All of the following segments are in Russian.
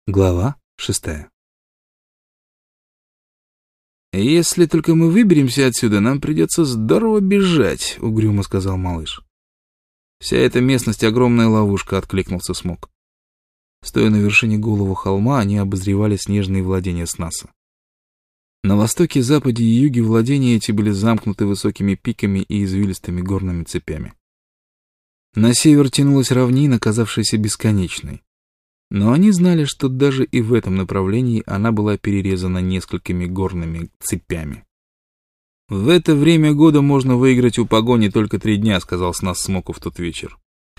Глава 6. «Если только мы выберемся отсюда, нам придется здорово бежать», — угрюмо сказал малыш. «Вся эта местность — огромная ловушка», — откликнулся Смок. Стоя на вершине голого холма, они обозревали снежные владения Снаса. На востоке, западе и юге владения эти были замкнуты высокими пиками и извилистыми горными цепями. На север тянулась равнина, казавшаяся бесконечной. Но они знали, что даже и в этом направлении она была перерезана несколькими горными цепями. «В это время года можно выиграть у погони только 3 дня», — сказал Снас Смоку в тот вечер.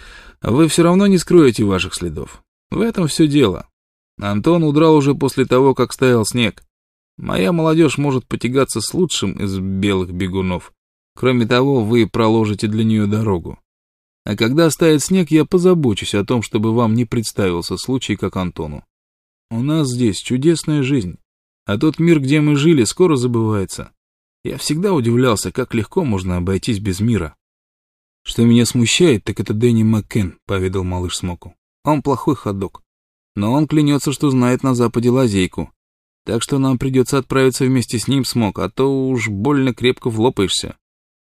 «Вы все равно не скроете ваших следов. В этом все дело. Антон удрал уже после того, как стоял снег. Моя молодежь может потягаться с лучшим из белых бегунов. Кроме того, вы проложите для нее дорогу. А когда стает снег, я позабочусь о том, чтобы вам не представился случай, как Антону. У нас здесь чудесная жизнь, а тот мир, где мы жили, скоро забывается. Я всегда удивлялся, как легко можно обойтись без мира». «Что меня смущает, так это Дэнни Маккен», — поведал малыш Смоку. «Он плохой ходок, но он клянется, что знает на западе лазейку. Так что нам придется отправиться вместе с ним, Смок, а то уж больно крепко влопаешься».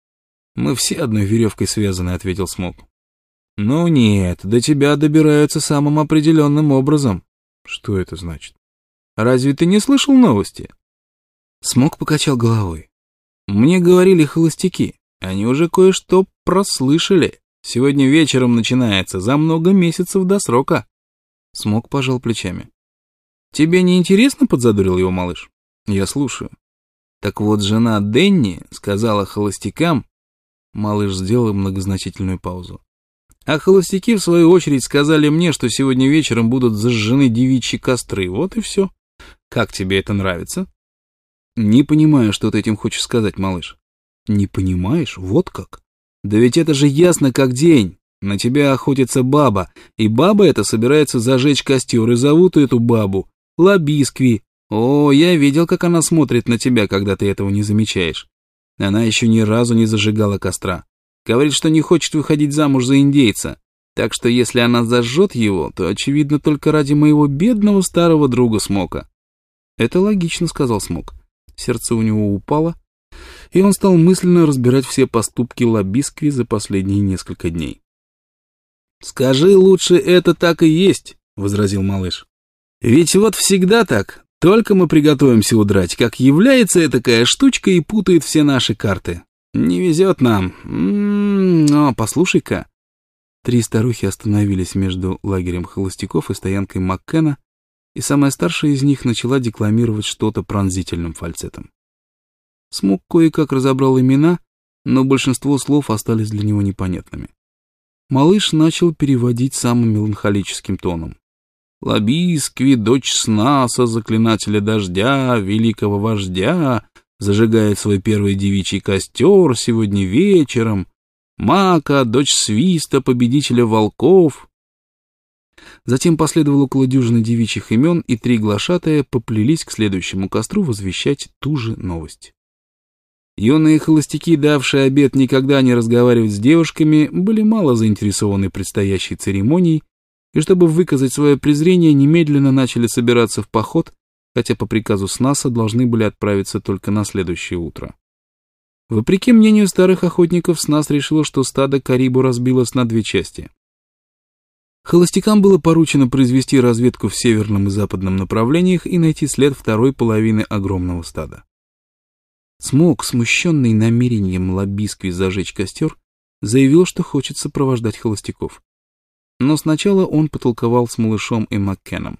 «Мы все одной веревкой связаны», — ответил Смок. «Ну нет, до тебя добираются самым определенным образом». «Что это значит?» «Разве ты не слышал новости?» Смок покачал головой. «Мне говорили холостяки. Они уже кое-что прослышали. Сегодня вечером начинается, за много месяцев до срока». Смок пожал плечами. «Тебе не интересно?» — подзадорил его малыш. «Я слушаю». «Так вот, жена Дэнни сказала холостякам...» Малыш сделал многозначительную паузу. «А холостяки, в свою очередь, сказали мне, что сегодня вечером будут зажжены девичьи костры. Вот и все. Как тебе это нравится?» «Не понимаю, что ты этим хочешь сказать, малыш». «Не понимаешь? Вот как? Да ведь это же ясно как день. На тебя охотится баба, и баба эта собирается зажечь костер, и зовут эту бабу Лабискви. О, я видел, как она смотрит на тебя, когда ты этого не замечаешь. Она еще ни разу не зажигала костра. Говорит, что не хочет выходить замуж за индейца. Так что если она зажжет его, то, очевидно, только ради моего бедного старого друга Смока». «Это логично», — сказал Смок. Сердце у него упало, и он стал мысленно разбирать все поступки Лабискви за последние несколько дней. «Скажи лучше, это так и есть», — возразил малыш. «Ведь вот всегда так. Только мы приготовимся удрать, как является такая штучка и путает все наши карты. Не везет нам. Но послушай-ка». 3 старухи остановились между лагерем холостяков и стоянкой Маккена, и самая старшая из них начала декламировать что-то пронзительным фальцетом. Смок кое-как разобрал имена, но большинство слов остались для него непонятными. Малыш начал переводить самым меланхолическим тоном. «Лабискви, дочь Снаса, заклинателя дождя, великого вождя, зажигает свой первый девичий костер сегодня вечером. Мака, дочь Свиста, победителя волков». Затем последовало около дюжины девичьих имен, и 3 глашатая поплелись к следующему костру возвещать ту же новость. Юные холостяки, давшие обет никогда не разговаривать с девушками, были мало заинтересованы предстоящей церемонией, и чтобы выказать свое презрение, немедленно начали собираться в поход, хотя по приказу Снаса должны были отправиться только на следующее утро. Вопреки мнению старых охотников, Снас решил, что стадо карибу разбилось на 2 части. Холостякам было поручено произвести разведку в северном и западном направлениях и найти след второй половины огромного стада. Смок, смущенный намерением Лабискви зажечь костер, заявил, что хочет сопровождать холостяков. Но сначала он потолковал с малышом и Маккеном.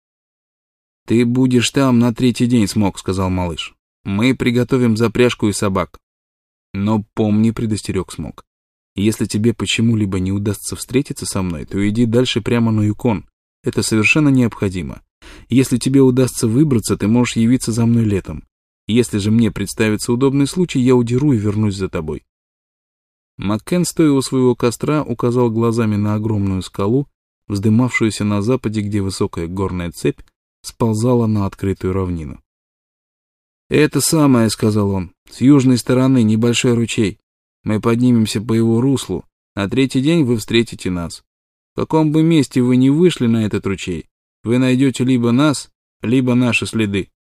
«Ты будешь там на 3-й день, Смок», — сказал малыш. «Мы приготовим запряжку и собак». «Но помни», — предостерег Смок, «если тебе почему-либо не удастся встретиться со мной, то иди дальше прямо на Юкон. Это совершенно необходимо. Если тебе удастся выбраться, ты можешь явиться за мной летом. Если же мне представится удобный случай, я удеру и вернусь за тобой». Маккен, стоя у своего костра, указал глазами на огромную скалу, вздымавшуюся на западе, где высокая горная цепь сползала на открытую равнину. «Это самое», — сказал он, — «с южной стороны небольшой ручей. Мы поднимемся по его руслу, на 3-й день вы встретите нас. В каком бы месте вы ни вышли на этот ручей, вы найдете либо нас, либо наши следы.